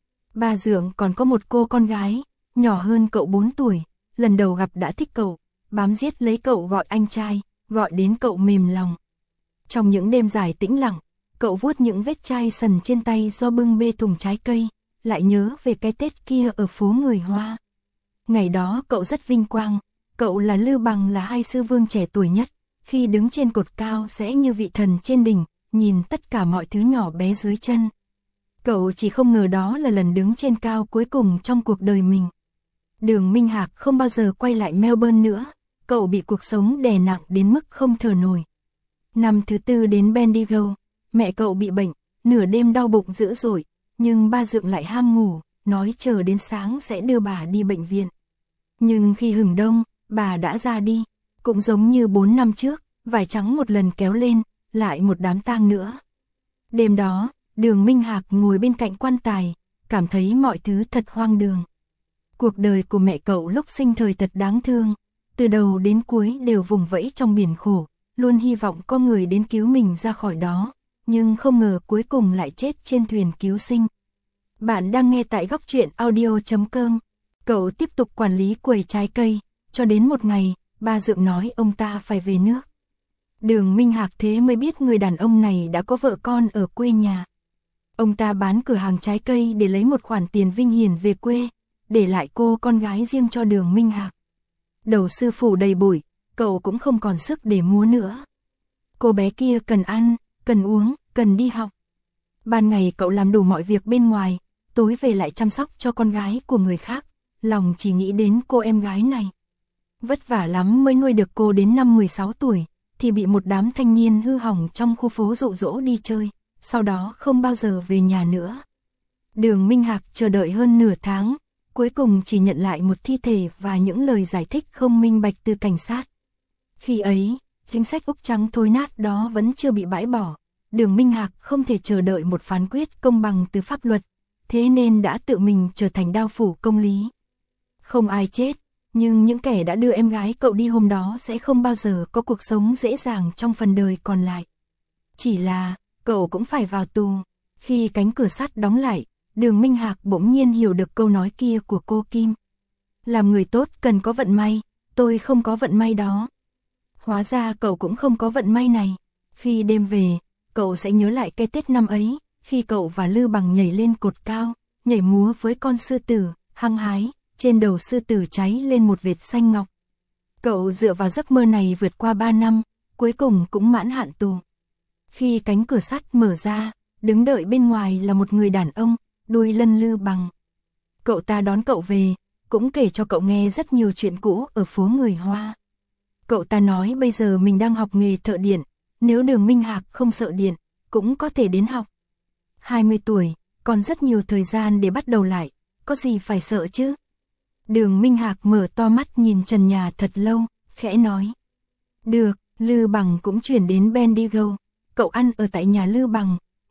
Ba Dượng còn có một cô con gái, nhỏ hơn cậu bốn tuổi, lần đầu gặp đã thích cậu, bám giết lấy cậu gọi anh trai, gọi đến cậu mềm lòng. Trong những đêm dài tĩnh lặng, cậu vuốt những vết chai sần trên tay do bưng bê thùng trái cây, lại nhớ về cái Tết kia ở phố người Hoa. Ngày đó cậu rất vinh quang, cậu là Lư Bằng là hai sư vương trẻ tuổi nhất, khi đứng trên cột cao sẽ như vị thần trên đỉnh, nhìn tất cả mọi thứ nhỏ bé dưới chân. Cậu chỉ không ngờ đó là lần đứng trên cao cuối cùng trong cuộc đời mình. Đường Minh Hạc không bao giờ quay lại Melbourne nữa, cậu bị cuộc sống đè nặng đến mức không thở nổi. Năm thứ tư đến Bendigo, mẹ cậu bị bệnh, nửa đêm đau bụng dữ dội, nhưng ba Dượng lại ham ngủ, nói chờ đến sáng sẽ đưa bà đi bệnh viện. Nhưng khi hừng đông, bà đã ra đi, cũng giống như bốn năm trước, vải trắng một lần kéo lên, lại một đám tang nữa. Đêm đó, Đường Minh Hạc ngồi bên cạnh quan tài, cảm thấy mọi thứ thật hoang đường. Cuộc đời của mẹ cậu lúc sinh thời thật đáng thương, từ đầu đến cuối đều vùng vẫy trong biển khổ, luôn hy vọng có người đến cứu mình ra khỏi đó, nhưng không ngờ cuối cùng lại chết trên thuyền cứu sinh. Bạn đang nghe tại góc truyện audio chấm com. Cậu tiếp tục quản lý quầy trái cây, cho đến một ngày, ba Dượng nói ông ta phải về nước. Đường Minh Hạc thế mới biết người đàn ông này đã có vợ con ở quê nhà. Ông ta bán cửa hàng trái cây để lấy một khoản tiền vinh hiển về quê, để lại cô con gái riêng cho Đường Minh Hạc. Đầu sư phủ đầy bụi, cậu cũng không còn sức để múa nữa. Cô bé kia cần ăn, cần uống, cần đi học. Ban ngày cậu làm đủ mọi việc bên ngoài, tối về lại chăm sóc cho con gái của người khác, lòng chỉ nghĩ đến cô em gái này. Vất vả lắm mới nuôi được cô đến năm mười sáu tuổi, thì bị một đám thanh niên hư hỏng trong khu phố dụ dỗ đi chơi, sau đó không bao giờ về nhà nữa. Đường Minh Hạc chờ đợi hơn nửa tháng, cuối cùng chỉ nhận lại một thi thể và những lời giải thích không minh bạch từ cảnh sát. Khi ấy, chính sách Úc trắng thối nát đó vẫn chưa bị bãi bỏ, Đường Minh Hạc không thể chờ đợi một phán quyết công bằng từ pháp luật, thế nên đã tự mình trở thành đao phủ công lý. Không ai chết, nhưng những kẻ đã đưa em gái cậu đi hôm đó sẽ không bao giờ có cuộc sống dễ dàng trong phần đời còn lại. Chỉ là, cậu cũng phải vào tù. Khi cánh cửa sắt đóng lại, Đường Minh Hạc bỗng nhiên hiểu được câu nói kia của cô Kim. Làm người tốt cần có vận may, tôi không có vận may đó. Hóa ra cậu cũng không có vận may này. Khi đêm về, cậu sẽ nhớ lại cái Tết năm ấy, khi cậu và Lư Bằng nhảy lên cột cao, nhảy múa với con sư tử, hăng hái, trên đầu sư tử cháy lên một vệt xanh ngọc. Cậu dựa vào giấc mơ này vượt qua ba năm, cuối cùng cũng mãn hạn tù. Khi cánh cửa sắt mở ra, đứng đợi bên ngoài là một người đàn ông, đuôi lân Lư Bằng. Cậu ta đón cậu về, cũng kể cho cậu nghe rất nhiều chuyện cũ ở phố người Hoa. Cậu ta nói bây giờ mình đang học nghề thợ điện, nếu Đường Minh Hạc không sợ điện, cũng có thể đến học. hai mươi tuổi, còn rất nhiều thời gian để bắt đầu lại, có gì phải sợ chứ? Đường Minh Hạc mở to mắt nhìn trần nhà thật lâu, khẽ nói. Được, Lư Bằng cũng chuyển đến Bendigo, cậu ăn ở tại nhà Lư Bằng,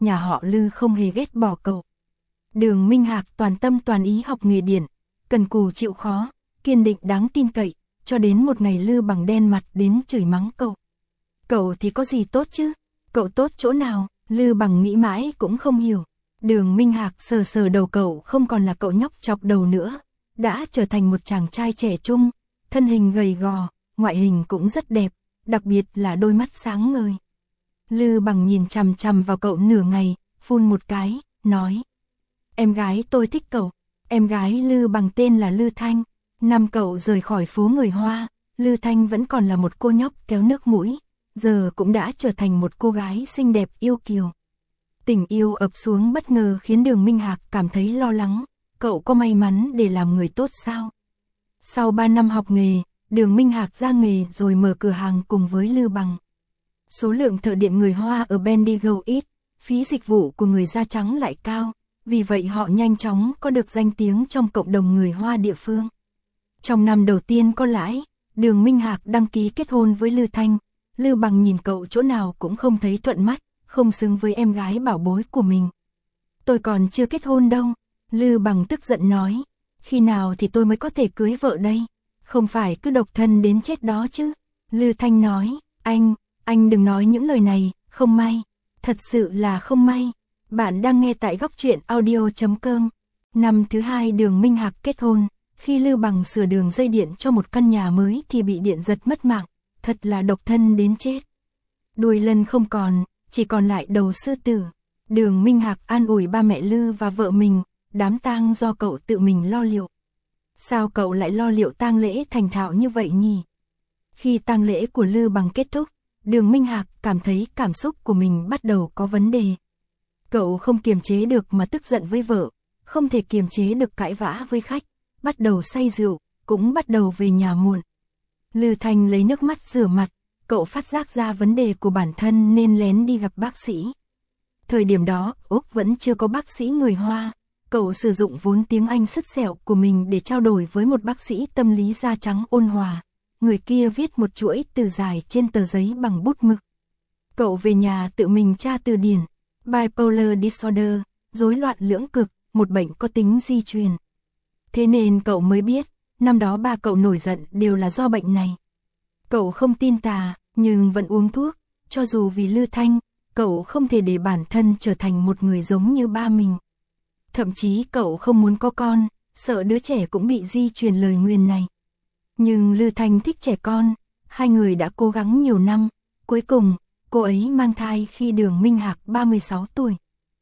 nhà họ Lư không hề ghét bỏ cậu. Đường Minh Hạc toàn tâm toàn ý học nghề điện, cần cù chịu khó, kiên định đáng tin cậy, cho đến một ngày Lư Bằng đen mặt đến chửi mắng cậu. Cậu thì có gì tốt chứ? Cậu tốt chỗ nào? Lư Bằng nghĩ mãi cũng không hiểu. Đường Minh Hạc sờ sờ đầu cậu, không còn là cậu nhóc chọc đầu nữa, đã trở thành một chàng trai trẻ trung, thân hình gầy gò, ngoại hình cũng rất đẹp, đặc biệt là đôi mắt sáng ngời. Lư Bằng nhìn chằm chằm vào cậu nửa ngày, phun một cái, nói: "Em gái tôi thích cậu." Em gái Lư Bằng tên là Lư Thanh. Năm cậu rời khỏi phố người Hoa, Lư Thanh vẫn còn là một cô nhóc kéo nước mũi, giờ cũng đã trở thành một cô gái xinh đẹp yêu kiều. Tình yêu ập xuống bất ngờ khiến Đường Minh Hạc cảm thấy lo lắng, cậu có may mắn để làm người tốt sao? Sau ba năm học nghề, Đường Minh Hạc ra nghề rồi mở cửa hàng cùng với Lư Bằng. Số lượng thợ điện người Hoa ở Bendigo ít, phí dịch vụ của người da trắng lại cao, vì vậy họ nhanh chóng có được danh tiếng trong cộng đồng người Hoa địa phương. Trong năm đầu tiên có lãi, Đường Minh Hạc đăng ký kết hôn với Lư Thanh. Lư Bằng nhìn cậu chỗ nào cũng không thấy thuận mắt, không xứng với em gái bảo bối của mình. "Tôi còn chưa kết hôn đâu." Lư Bằng tức giận nói. "Khi nào thì tôi mới có thể cưới vợ đây? Không phải cứ độc thân đến chết đó chứ." Lư Thanh nói: Anh, anh đừng nói những lời này, không may. Thật sự là không may. Bạn đang nghe tại góc truyện audio chấm com. Năm thứ hai Đường Minh Hạc kết hôn, khi Lư Bằng sửa đường dây điện cho một căn nhà mới thì bị điện giật mất mạng, thật là độc thân đến chết. Đuôi lân không còn, chỉ còn lại đầu sư tử. Đường Minh Hạc an ủi ba mẹ Lư và vợ mình, đám tang do cậu tự mình lo liệu. Sao cậu lại lo liệu tang lễ thành thạo như vậy nhỉ? Khi tang lễ của Lư Bằng kết thúc, Đường Minh Hạc cảm thấy cảm xúc của mình bắt đầu có vấn đề. Cậu không kiềm chế được mà tức giận với vợ, không thể kiềm chế được cãi vã với khách, bắt đầu say rượu, cũng bắt đầu về nhà muộn. Lư Thanh lấy nước mắt rửa mặt, cậu phát giác ra vấn đề của bản thân nên lén đi gặp bác sĩ. Thời điểm đó, Úc vẫn chưa có bác sĩ người Hoa, cậu sử dụng vốn tiếng Anh sứt sẹo của mình để trao đổi với một bác sĩ tâm lý da trắng ôn hòa. Người kia viết một chuỗi từ dài trên tờ giấy bằng bút mực. Cậu về nhà tự mình tra từ điển, bipolar disorder, rối loạn lưỡng cực, một bệnh có tính di truyền. Thế nên cậu mới biết, năm đó ba cậu nổi giận đều là do bệnh này. Cậu không tin tà, nhưng vẫn uống thuốc, cho dù vì Lư Thanh, cậu không thể để bản thân trở thành một người giống như ba mình. Thậm chí cậu không muốn có con, sợ đứa trẻ cũng bị di truyền lời nguyền này. Nhưng Lư Thanh thích trẻ con, hai người đã cố gắng nhiều năm, cuối cùng, cô ấy mang thai khi Đường Minh Hạc ba mươi sáu tuổi.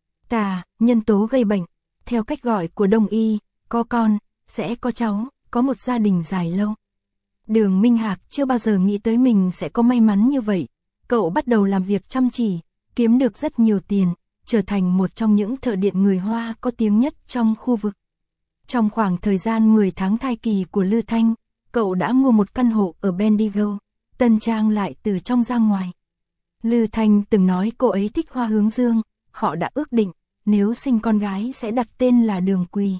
Tà, nhân tố gây bệnh, theo cách gọi của Đông y, có con, sẽ có cháu, có một gia đình dài lâu. Đường Minh Hạc chưa bao giờ nghĩ tới mình sẽ có may mắn như vậy, cậu bắt đầu làm việc chăm chỉ, kiếm được rất nhiều tiền, trở thành một trong những thợ điện người Hoa có tiếng nhất trong khu vực. Trong khoảng thời gian mười tháng thai kỳ của Lư Thanh, cậu đã mua một căn hộ ở Bendigo, tân trang lại từ trong ra ngoài. Lư Thanh từng nói cô ấy thích hoa hướng dương, họ đã ước định, nếu sinh con gái sẽ đặt tên là Đường Quỳ.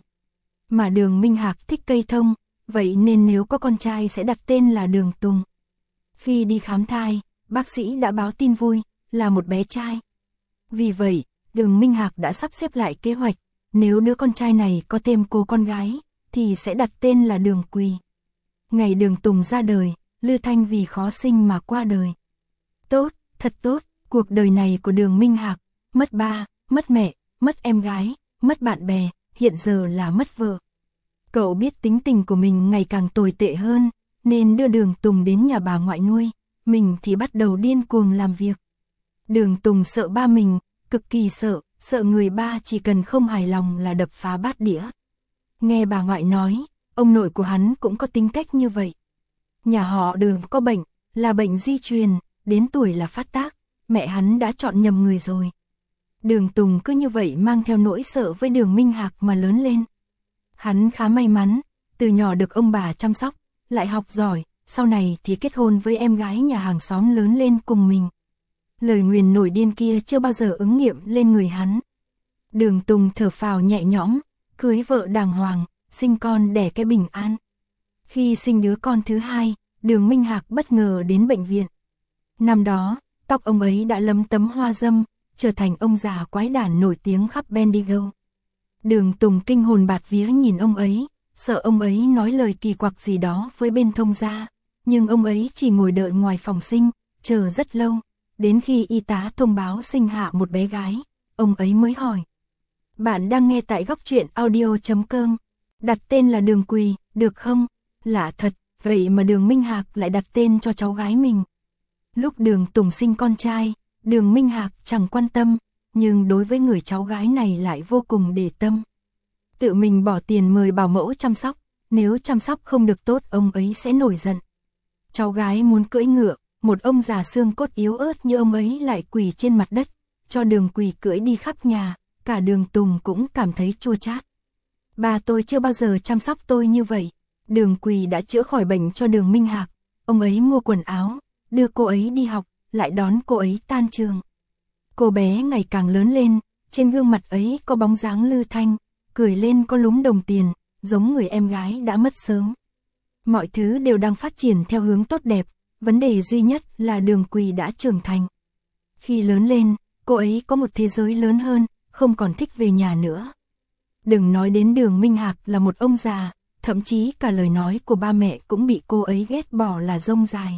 Mà Đường Minh Hạc thích cây thông, vậy nên nếu có con trai sẽ đặt tên là Đường Tùng. Khi đi khám thai, bác sĩ đã báo tin vui, là một bé trai. Vì vậy, Đường Minh Hạc đã sắp xếp lại kế hoạch, nếu đứa con trai này có thêm cô con gái, thì sẽ đặt tên là Đường Quỳ. Ngày Đường Tùng ra đời, Lư Thanh vì khó sinh mà qua đời. Tốt, thật tốt, cuộc đời này của Đường Minh Hạc, mất ba, mất mẹ, mất em gái, mất bạn bè, hiện giờ là mất vợ. Cậu biết tính tình của mình ngày càng tồi tệ hơn, nên đưa Đường Tùng đến nhà bà ngoại nuôi, mình thì bắt đầu điên cuồng làm việc. Đường Tùng sợ ba mình, cực kỳ sợ, sợ người ba chỉ cần không hài lòng là đập phá bát đĩa. Nghe bà ngoại nói, ông nội của hắn cũng có tính cách như vậy. Nhà họ Đường có bệnh, là bệnh di truyền, đến tuổi là phát tác, mẹ hắn đã chọn nhầm người rồi. Đường Tùng cứ như vậy mang theo nỗi sợ với Đường Minh Hạc mà lớn lên. Hắn khá may mắn, từ nhỏ được ông bà chăm sóc, lại học giỏi, sau này thì kết hôn với em gái nhà hàng xóm lớn lên cùng mình. Lời nguyền nổi điên kia chưa bao giờ ứng nghiệm lên người hắn. Đường Tùng thở phào nhẹ nhõm, cưới vợ đàng hoàng, sinh con đẻ cái bình an. Khi sinh đứa con thứ hai, Đường Minh Hạc bất ngờ đến bệnh viện. Năm đó, tóc ông ấy đã lấm tấm hoa dâm, trở thành ông già quái đản nổi tiếng khắp Bendigo. Đường Tùng kinh hồn bạt vía nhìn ông ấy, sợ ông ấy nói lời kỳ quặc gì đó với bên thông gia, nhưng ông ấy chỉ ngồi đợi ngoài phòng sinh, chờ rất lâu, đến khi y tá thông báo sinh hạ một bé gái, ông ấy mới hỏi. Bạn đang nghe tại góc truyện audio chấm com, đặt tên là Đường Quỳ, được không? Lạ thật, vậy mà Đường Minh Hạc lại đặt tên cho cháu gái mình. Lúc Đường Tùng sinh con trai, Đường Minh Hạc chẳng quan tâm, nhưng đối với người cháu gái này lại vô cùng để tâm. Tự mình bỏ tiền mời bảo mẫu chăm sóc, nếu chăm sóc không được tốt ông ấy sẽ nổi giận. Cháu gái muốn cưỡi ngựa, một ông già xương cốt yếu ớt như ông ấy lại quỳ trên mặt đất, cho Đường Quỳ cưỡi đi khắp nhà, cả Đường Tùng cũng cảm thấy chua chát. Bà tôi chưa bao giờ chăm sóc tôi như vậy. Đường Quỳ đã chữa khỏi bệnh cho Đường Minh Hạc, ông ấy mua quần áo, đưa cô ấy đi học, lại đón cô ấy tan trường. Cô bé ngày càng lớn lên, trên gương mặt ấy có bóng dáng Lư Thanh, cười lên có lúm đồng tiền, giống người em gái đã mất sớm. Mọi thứ đều đang phát triển theo hướng tốt đẹp, vấn đề duy nhất là Đường Quỳ đã trưởng thành. Khi lớn lên, cô ấy có một thế giới lớn hơn, không còn thích về nhà nữa. Đừng nói đến Đường Minh Hạc là một ông già, thậm chí cả lời nói của ba mẹ cũng bị cô ấy ghét bỏ là rông dài.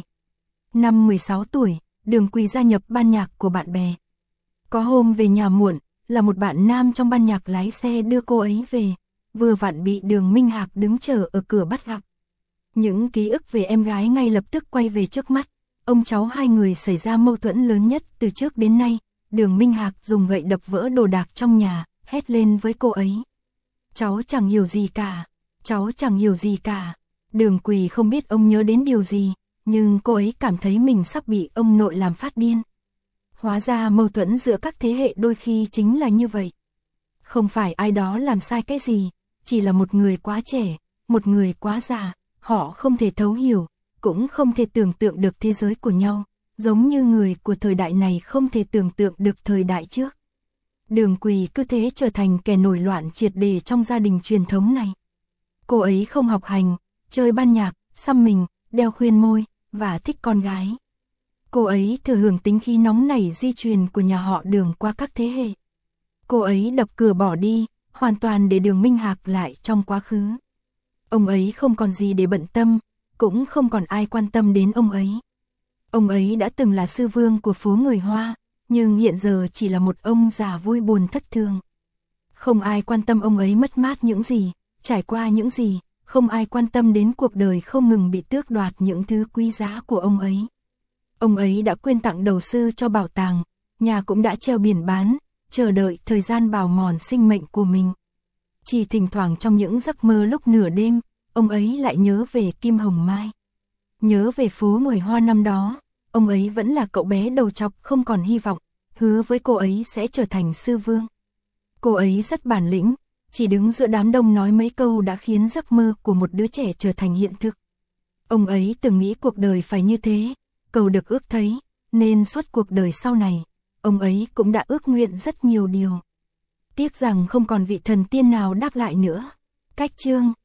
Năm mười sáu tuổi, Đường Quỳ gia nhập ban nhạc của bạn bè. Có hôm về nhà muộn, là một bạn nam trong ban nhạc lái xe đưa cô ấy về, vừa vặn bị Đường Minh Hạc đứng chờ ở cửa bắt gặp. Những ký ức về em gái ngay lập tức quay về trước mắt, ông cháu hai người xảy ra mâu thuẫn lớn nhất từ trước đến nay, Đường Minh Hạc dùng gậy đập vỡ đồ đạc trong nhà, hét lên với cô ấy. Cháu chẳng hiểu gì cả, cháu chẳng hiểu gì cả. Đường Quỳ không biết ông nhớ đến điều gì, nhưng cô ấy cảm thấy mình sắp bị ông nội làm phát điên. Hóa ra mâu thuẫn giữa các thế hệ đôi khi chính là như vậy. Không phải ai đó làm sai cái gì, chỉ là một người quá trẻ, một người quá già, họ không thể thấu hiểu, cũng không thể tưởng tượng được thế giới của nhau, giống như người của thời đại này không thể tưởng tượng được thời đại trước. Đường Quỳ cứ thế trở thành kẻ nổi loạn triệt để trong gia đình truyền thống này. Cô ấy không học hành, chơi ban nhạc, xăm mình, đeo khuyên môi, và thích con gái. Cô ấy thừa hưởng tính khí nóng nảy di truyền của nhà họ Đường qua các thế hệ. Cô ấy đập cửa bỏ đi, hoàn toàn để Đường Minh Hạc lại trong quá khứ. Ông ấy không còn gì để bận tâm, cũng không còn ai quan tâm đến ông ấy. Ông ấy đã từng là sư vương của phố người Hoa, nhưng hiện giờ chỉ là một ông già vui buồn thất thường. Không ai quan tâm ông ấy mất mát những gì, trải qua những gì, không ai quan tâm đến cuộc đời không ngừng bị tước đoạt những thứ quý giá của ông ấy. Ông ấy đã quyên tặng đầu sư cho bảo tàng, nhà cũng đã treo biển bán, chờ đợi thời gian bào mòn sinh mệnh của mình. Chỉ thỉnh thoảng trong những giấc mơ lúc nửa đêm, ông ấy lại nhớ về Kim Hồng Mai. Nhớ về phố người Hoa năm đó, ông ấy vẫn là cậu bé đầu trọc không còn hy vọng, hứa với cô ấy sẽ trở thành sư vương. Cô ấy rất bản lĩnh, chỉ đứng giữa đám đông nói mấy câu đã khiến giấc mơ của một đứa trẻ trở thành hiện thực. Ông ấy từng nghĩ cuộc đời phải như thế, cầu được ước thấy, nên suốt cuộc đời sau này, ông ấy cũng đã ước nguyện rất nhiều điều. Tiếc rằng không còn vị thần tiên nào đáp lại nữa. Cách chương